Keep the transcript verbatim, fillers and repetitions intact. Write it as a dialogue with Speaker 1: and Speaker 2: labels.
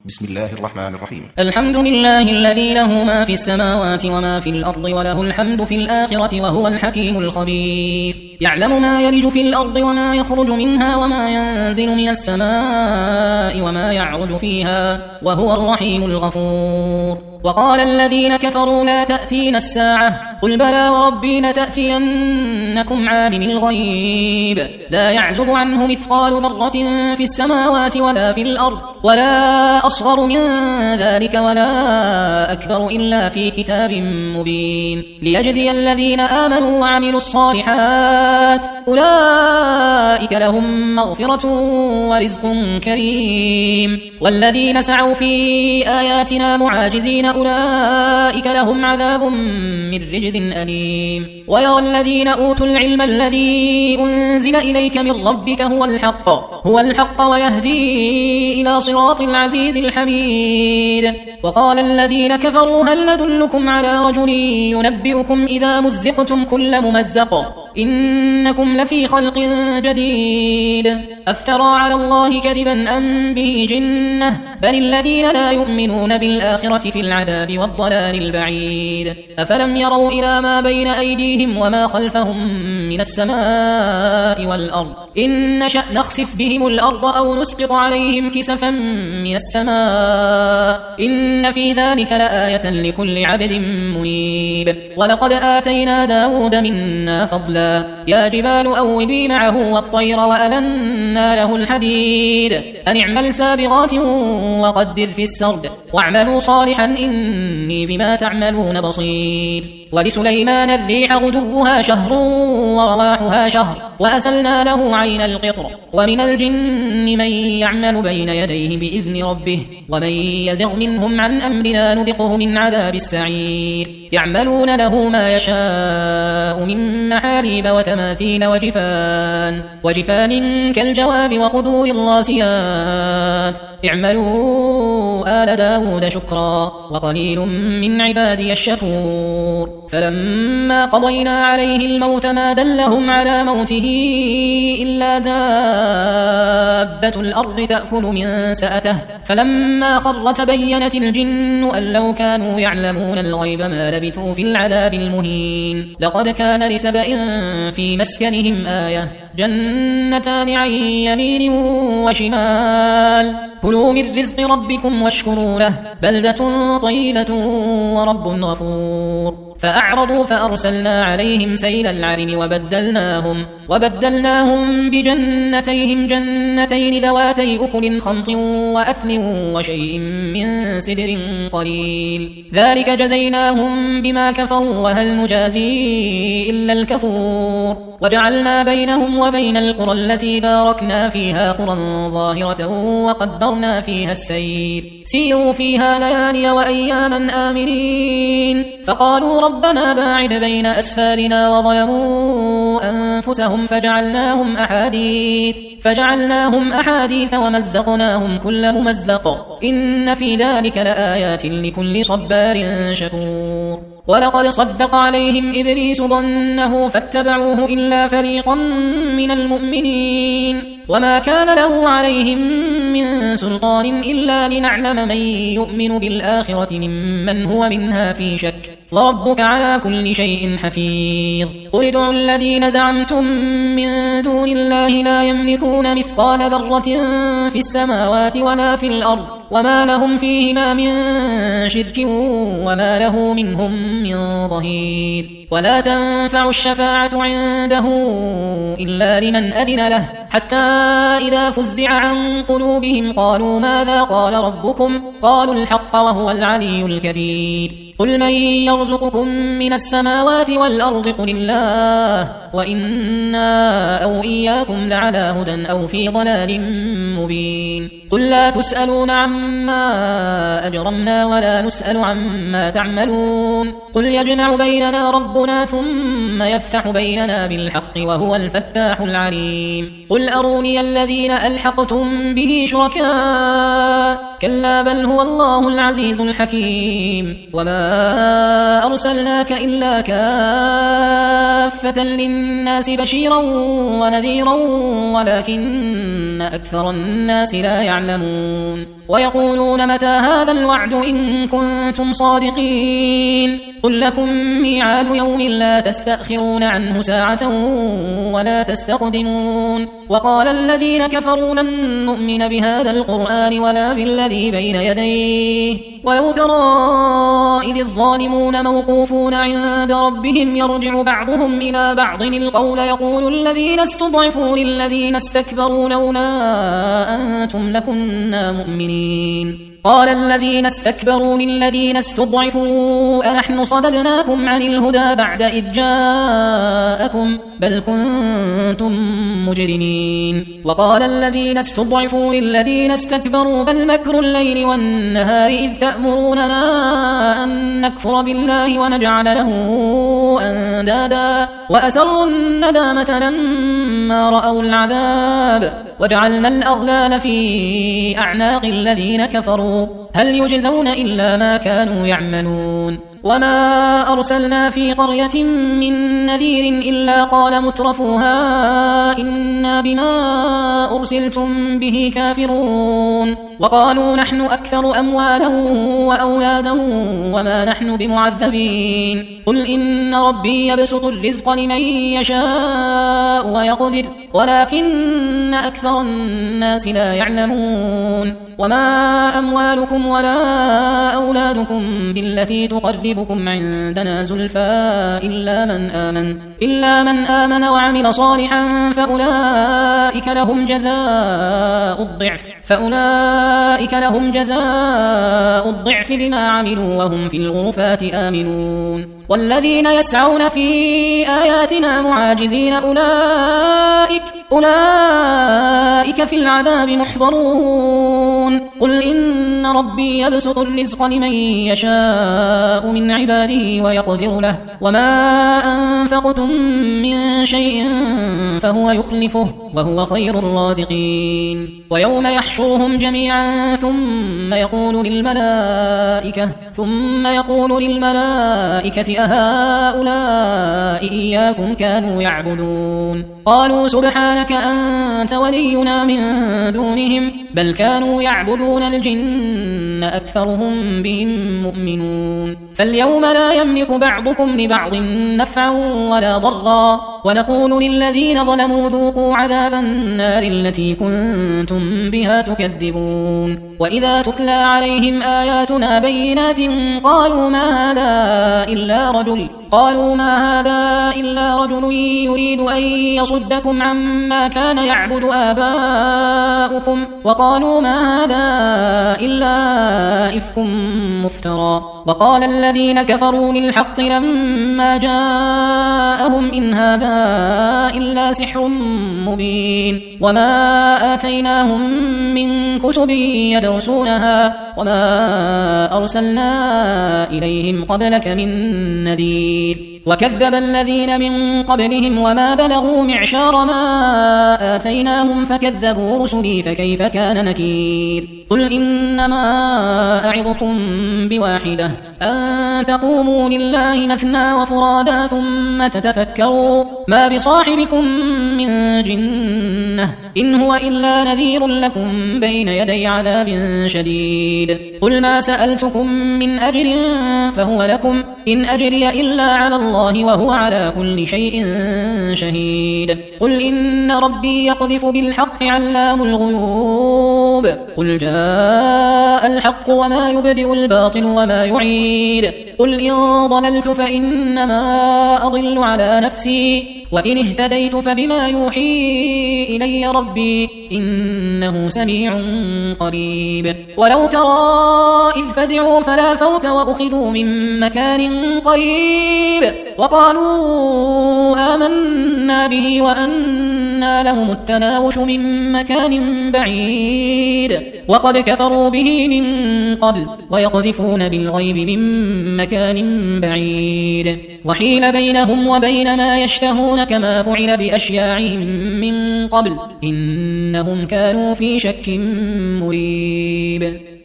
Speaker 1: بسم الله الرحمن الرحيم.
Speaker 2: الحمد لله الذي له ما في السماوات وما في الأرض وله الحمد في الآخرة وهو الحكيم الخبير. يعلم ما يلج في الأرض وما يخرج منها وما ينزل من السماء وما يعرج فيها وهو الرحيم الغفور. وقال الذين كفروا لا تأتينا الساعة قل بلى وربي لتأتينكم عالم الغيب لا يعزب عنه مثقال ذرة في السماوات ولا في الأرض ولا أصغر من ذلك ولا أكبر إلا في كتاب مبين ليجزي الذين آمنوا وعملوا الصالحات أولئك لهم مغفرة ورزق كريم. والذين سعوا في آياتنا معاجزين أولئك لهم عذاب من رجز أليم. ويرى الذين أوتوا العلم الذي أنزل إليك من ربك هو الحق هو الحق ويهدي إلى صراط العزيز الحميد. وقال الذين كفروا هل ندلكم على رجل ينبئكم إذا مزقتم كل ممزق إنكم لفي خلق جديد أفترى على الله كذبا أم به جنة بل الذين لا يؤمنون بالآخرة في العذاب والضلال البعيد. أفلم يروا إلى ما بين أيديهم وما خلفهم من السماء والأرض إن نشأ نخسف بهم الأرض أو نسقط عليهم كسفا من السماء إن في ذلك لآية لكل عبد منيب. ولقد آتينا داود منا فضلا يا جبال أوبي معه والطير وألنا له الحديد أن اعمل سابغات وقدر في السرد واعملوا صالحا إني بما تعملون بصير. ولسليمان الريح غدوها شهر ورواحها شهر وأسلنا له عين القطر ومن الجن من يعمل بين يديه بإذن ربه ومن يزغ منهم عن أمرنا نذقه من عذاب السعير. يعملون له ما يشاء من محاريب وتماثيل وجفان وجفان كالجواب وقدور الراسيات اعملوا آل داود شكرا وقليل من عبادي الشكور. فلما قضينا عليه الموت ما دلهم على موته إلا دابة الأرض تأكل من سأته فلما خر تبينت الجن أن لو كانوا يعلمون الغيب ما لبثوا في العذاب المهين. لقد كان لسبأ في مسكنهم آية جنتان عن يمين وشمال كلوا من رزق ربكم واشكروا له بلدة طيبة ورب غفور. فأعرضوا فأرسلنا عليهم سيل العرم وبدلناهم وبدلناهم بجنتيهم جنتين ذواتي أكل خمط وأثل وشيء من سدر قليل ذلك جزيناهم بما كفروا وهل نجازي إلا الكفور. وجعلنا بينهم وبين القرى التي باركنا فيها قرى ظاهرة وقدرنا فيها السير سيروا فيها ليالي وأياما آمنين. فقالوا ربنا باعد بين أسفارنا وظلموا أنفسهم فجعلناهم أحاديث فجعلناهم أحاديث ومزقناهم كل ممزق إن في ذلك لآيات لكل صبار شكور. ولقد صدق عليهم إبليس ظنه فاتبعوه إلا فريقا من المؤمنين وما كان له عليهم من سلطان إلا لنعلم من يؤمن بالآخرة ممن هو منها في شك وربك على كل شيء حفيظ. قل ادعوا الذين زعمتم من دون الله لا يملكون مثقال ذرة في السماوات ولا في الأرض وما لهم فيهما من شرك وما له منهم من ظهير. ولا تنفع الشفاعة عنده إلا لمن أذن له حتى إذا فزع عن قلوبهم قالوا ماذا قال ربكم قالوا الحق وهو العلي الكبير. قل من يرزقكم من السماوات والأرض قل الله وإنا أو إياكم لعلى هدى أو في ضلال مبين. قل لا تسألون عما أجرمنا ولا نسأل عما تعملون قل يجمع بيننا ربنا ثم يفتح بيننا بالحق وهو الفتاح العليم. قل أروني الذين ألحقتم به شركاء كلا بل هو الله العزيز الحكيم. وما أرسلناك إلا كافة للناس بشيرا ونذيرا ولكن أكثر الناس لا يعلمون. ويقولون متى هذا الوعد إن كنتم صادقين قل لكم ميعاد يوم لا تستأخرون عنه ساعة ولا تستقدمون وقال الذين كفروا لن نؤمن بهذا القرآن ولا بالذي بين يديه ولو ترى إذ الظالمون موقوفون عند ربهم يرجع بعضهم إلى بعض القول يقول الذين استضعفوا للذين استكبروا لولا أنتم لكنا مؤمنين قال الذين استكبروا للذين استضعفوا أنحن صددناكم عن الهدى بعد إذ جاءكم بل كنتم مجرمين وقال الذين استضعفوا للذين استكبروا بل مكر الليل والنهار إذ تأمروننا أن نكفر بالله ونجعل له أندادا وأسروا الندامة لما رأوا العذاب وجعلنا الأغلال في أعناق الذين كفروا هل يجزون إلا ما كانوا يعملون وما أرسلنا في قرية من نذير إلا قال مترفوها إنا بما أرسلتم به كافرون وقالوا نحن أكثر أموالا وأولادا وما نحن بمعذبين قل إن ربي يبسط الرزق لمن يشاء ويقدر ولكن أكثر الناس لا يعلمون وما أموالكم ولا أولادكم بالتي تقربكم عندنا زلفى إلا من آمن إلا من آمن وعمل صالحا فأولئك لهم جزاء الضعف فأولئك لهم جزاء الضعف بما عملوا وهم في الغرفات آمنون والذين يسعون في آياتنا معاجزين أولئك أولئك في العذاب محضرون قل إن ربي يبسط الرزق لمن يشاء من عباده ويقدر له وما أنفقتم من شيء فهو يخلفه وهو خير الرازقين ويوم يحشرهم جميعا ثم يقول للملائكة ثم يقول للملائكة أهؤلاء إياكم كانوا يعبدون قالوا سبحانك أنت ولينا من دونهم بل كانوا يعبدون الجن أكثرهم بهم مؤمنون فاليوم لا يملك بعضكم لبعض نفعا ولا ضرا ونقول للذين ظلموا ذوقوا عذاب النار التي كنتم بها تكذبون وإذا تتلى عليهم آياتنا بينات قالوا ما هذا إلا رجل قالوا ما هذا إلا رجل يريد أن يصدكم عما كان يعبد آباؤكم وقالوا ما هذا إلا إفك مفترى وقال الذين كفروا للحق لما جاءهم إن هذا إلا سحر مبين وما آتيناهم من كتب يدرسونها وما أرسلنا إليهم قبلك من نذير وكذب الذين من قبلهم وما بلغوا معشار ما آتيناهم فكذبوا رسلي فكيف كان نكير قل إنما أعظكم بواحدة أن تقوموا لله مثنى وفرادا ثم تتفكروا ما بصاحبكم من جنة إن هو إلا نذير لكم بين يدي عذاب شديد قل ما سألتكم من أجر فهو لكم إن أجري إلا على الله وهو على كل شيء شهيد قل إن ربي يقذف بالحق علام الغيوب قل جاء الحق وما يبدئ الباطل وما يعيد قل إن ضللت فإنما أضل على نفسي وإن اهتديت فبما يوحي إلي ربي إنه سميع قريب ولو ترى إذ فزعوا فلا فوت وأخذوا من مكان قريب وقالوا آمنا به وأنى لهم التناوش من مكان بعيد وقد كفروا به من قبل ويقذفون بالغيب من مكان بعيد وحيل بينهم وبين ما يشتهون كما فعل بأشياعهم من قبل إنهم كانوا في شك مريب.